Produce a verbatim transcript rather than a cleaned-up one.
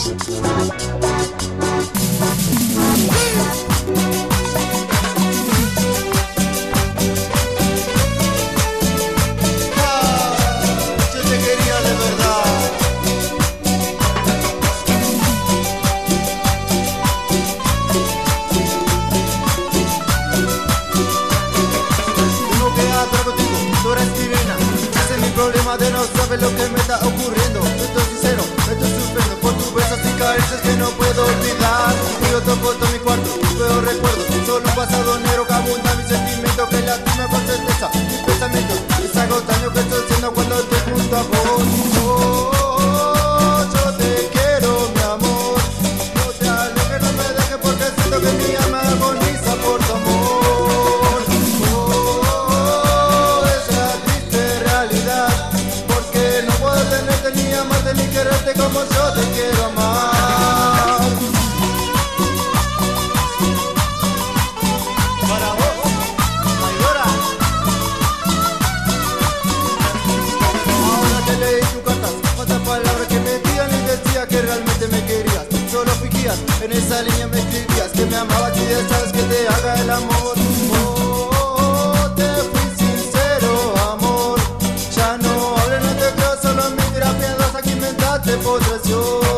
De no saber lo que me está ocurriendo. Estoy sincero, estoy sufriendo por tus besos y caricias que no puedo olvidar. Y yo toco todo mi cuarto, veo recuerdos, solo un pasado negro que abunda mis sentimientos, que lastima con certeza mis pensamientos. Es algo daño que estoy haciendo cuando estoy junto a vos. Oh, yo te quiero, mi amor. No te alejes, no me dejes, porque siento que mi alma agoniza por tu amor. Ni amarte ni quererte como yo te quiero amar. Para vos, Aidora. Ahora que leí tus cartas, otras palabras que me digan y decía que realmente me querías. Solo fingías, en esa línea me escribías que me amabas y deseas que te haga el amor. Oh, te fui sincero, amor. Ya no hables, no te creo, solo mi terapia dos aquí me daste por traición.